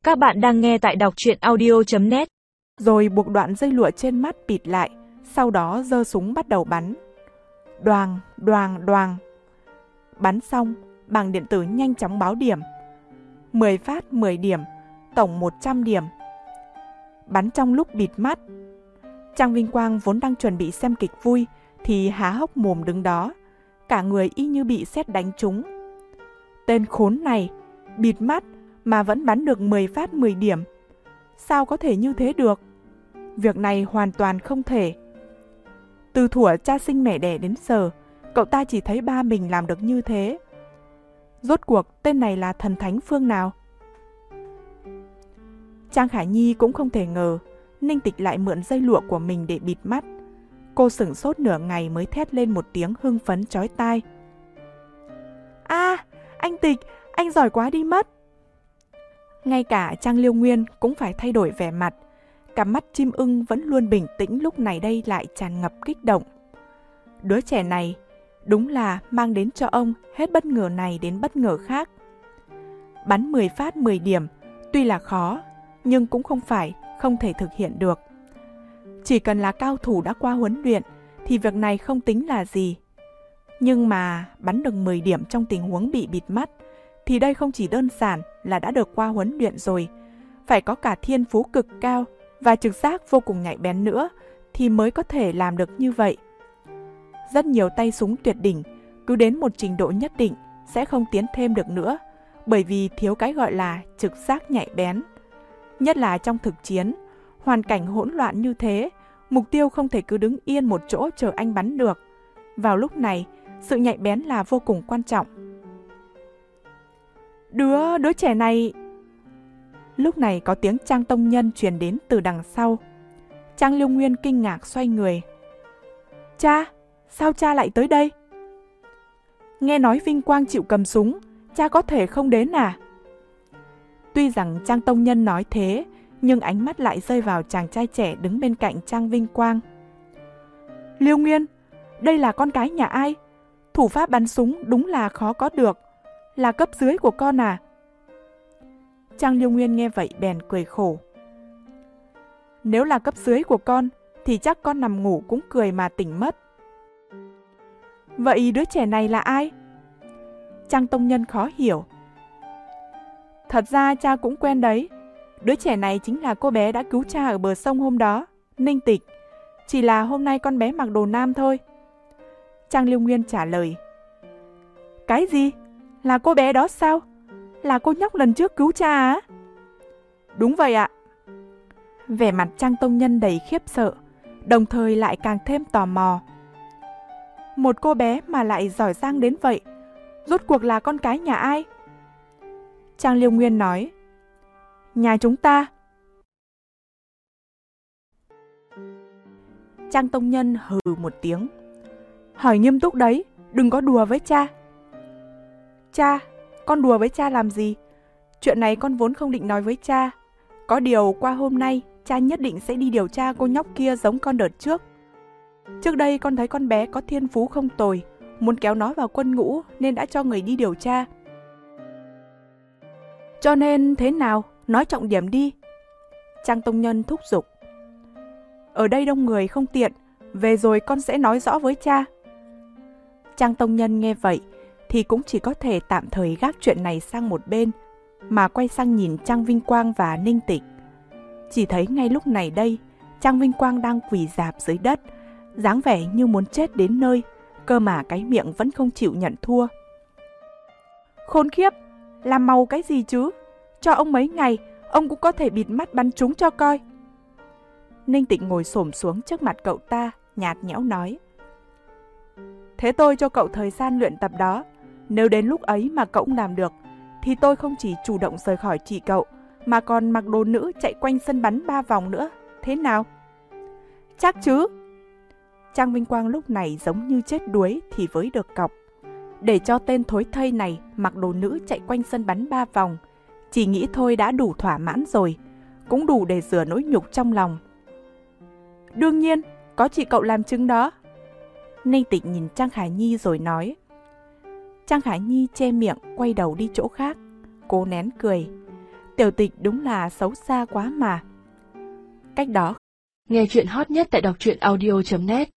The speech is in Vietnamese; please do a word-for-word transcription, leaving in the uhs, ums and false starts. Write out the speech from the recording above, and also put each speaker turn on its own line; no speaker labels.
Các bạn đang nghe tại đọc truyện audio chấm net.
Rồi buộc đoạn dây lụa trên mắt bịt lại, sau đó giơ súng bắt đầu bắn. Đoàng, đoàng, đoàng. Bắn xong, bảng điện tử nhanh chóng báo điểm. mười phát mười điểm, tổng một trăm điểm. Bắn trong lúc bịt mắt. Trang Vinh Quang vốn đang chuẩn bị xem kịch vui thì há hốc mồm đứng đó, cả người y như bị sét đánh trúng. Tên khốn này, bịt mắt mà vẫn bắn được mười phát mười điểm. Sao có thể như thế được? Việc này hoàn toàn không thể. Từ thuở cha sinh mẹ đẻ đến giờ, cậu ta chỉ thấy ba mình làm được như thế. Rốt cuộc tên này là thần thánh phương nào? Trang Khả Nhi cũng không thể ngờ Ninh Tịch lại mượn dây lụa của mình để bịt mắt. Cô sửng sốt nửa ngày mới thét lên một tiếng hưng phấn chói tai. A, à, anh Tịch, anh giỏi quá đi mất. Ngay cả Trang Liêu Nguyên cũng phải thay đổi vẻ mặt. Cặp mắt chim ưng vẫn luôn bình tĩnh lúc này đây lại tràn ngập kích động. Đứa trẻ này đúng là mang đến cho ông hết bất ngờ này đến bất ngờ khác. Bắn mười phát mười điểm tuy là khó, nhưng cũng không phải không thể thực hiện được. Chỉ cần là cao thủ đã qua huấn luyện thì việc này không tính là gì. Nhưng mà bắn được mười điểm trong tình huống bị bịt mắt thì đây không chỉ đơn giản là đã được qua huấn luyện rồi, phải có cả thiên phú cực cao và trực giác vô cùng nhạy bén nữa thì mới có thể làm được như vậy. Rất nhiều tay súng tuyệt đỉnh cứ đến một trình độ nhất định sẽ không tiến thêm được nữa, bởi vì thiếu cái gọi là trực giác nhạy bén. Nhất là trong thực chiến, hoàn cảnh hỗn loạn như thế, mục tiêu không thể cứ đứng yên một chỗ chờ anh bắn được. Vào lúc này, sự nhạy bén là vô cùng quan trọng. Đứa, đứa trẻ này... Lúc này có tiếng Trang Tông Nhân truyền đến từ đằng sau. Trang Liêu Nguyên kinh ngạc xoay người. Cha, sao cha lại tới đây? Nghe nói Vinh Quang chịu cầm súng, cha có thể không đến à? Tuy rằng Trang Tông Nhân nói thế, nhưng ánh mắt lại rơi vào chàng trai trẻ đứng bên cạnh Trang Vinh Quang. Liêu Nguyên, đây là con cái nhà ai? Thủ pháp bắn súng đúng là khó có được. Là cấp dưới của con à? Trang Liêu Nguyên nghe vậy bèn cười khổ. Nếu là cấp dưới của con, thì chắc con nằm ngủ cũng cười mà tỉnh mất. Vậy đứa trẻ này là ai? Trang Tông Nhân khó hiểu. Thật ra cha cũng quen đấy. Đứa trẻ này chính là cô bé đã cứu cha ở bờ sông hôm đó, Ninh Tịch. Chỉ là hôm nay con bé mặc đồ nam thôi. Trang Liêu Nguyên trả lời. Cái gì? Là cô bé đó sao? Là cô nhóc lần trước cứu cha á? Đúng vậy ạ. Vẻ mặt Trang Tông Nhân đầy khiếp sợ, đồng thời lại càng thêm tò mò. Một cô bé mà lại giỏi giang đến vậy, rốt cuộc là con cái nhà ai? Trang Liêu Nguyên nói. Nhà chúng ta. Trang Tông Nhân hừ một tiếng. Hỏi nghiêm túc đấy, đừng có đùa với cha. Cha, con đùa với cha làm gì? Chuyện này con vốn không định nói với cha. Có điều qua hôm nay, cha nhất định sẽ đi điều tra cô nhóc kia giống con đợt trước. Trước đây con thấy con bé có thiên phú không tồi, muốn kéo nó vào quân ngũ nên đã cho người đi điều tra. Cho nên thế nào? Nói trọng điểm đi. Trang Tông Nhân thúc giục. Ở đây đông người không tiện, về rồi con sẽ nói rõ với cha. Trang Tông Nhân nghe vậy thì cũng chỉ có thể tạm thời gác chuyện này sang một bên, mà quay sang nhìn Trang Vinh Quang và Ninh Tịch. Chỉ thấy ngay lúc này đây, Trang Vinh Quang đang quỳ rạp dưới đất, dáng vẻ như muốn chết đến nơi, cơ mà cái miệng vẫn không chịu nhận thua. Khốn khiếp, làm màu cái gì chứ? Cho ông mấy ngày, ông cũng có thể bịt mắt bắn chúng cho coi. Ninh Tịch ngồi xổm xuống trước mặt cậu ta, nhạt nhẽo nói. Thế tôi cho cậu thời gian luyện tập đó. Nếu đến lúc ấy mà cậu không làm được, thì tôi không chỉ chủ động rời khỏi chị cậu, mà còn mặc đồ nữ chạy quanh sân bắn ba vòng nữa. Thế nào? Chắc chứ? Trang Vinh Quang lúc này giống như chết đuối thì với được cọc. Để cho tên thối thây này mặc đồ nữ chạy quanh sân bắn ba vòng, chỉ nghĩ thôi đã đủ thỏa mãn rồi, cũng đủ để rửa nỗi nhục trong lòng. Đương nhiên, có chị cậu làm chứng đó. Ninh Tịch nhìn Trang Khả Nhi rồi nói. Trang Khả Nhi che miệng quay đầu đi chỗ khác. Cô nén cười. Tiểu Tịch đúng là xấu xa quá mà. Cách đó.
Nghe chuyện hot nhất tại đọc truyện audio chấm net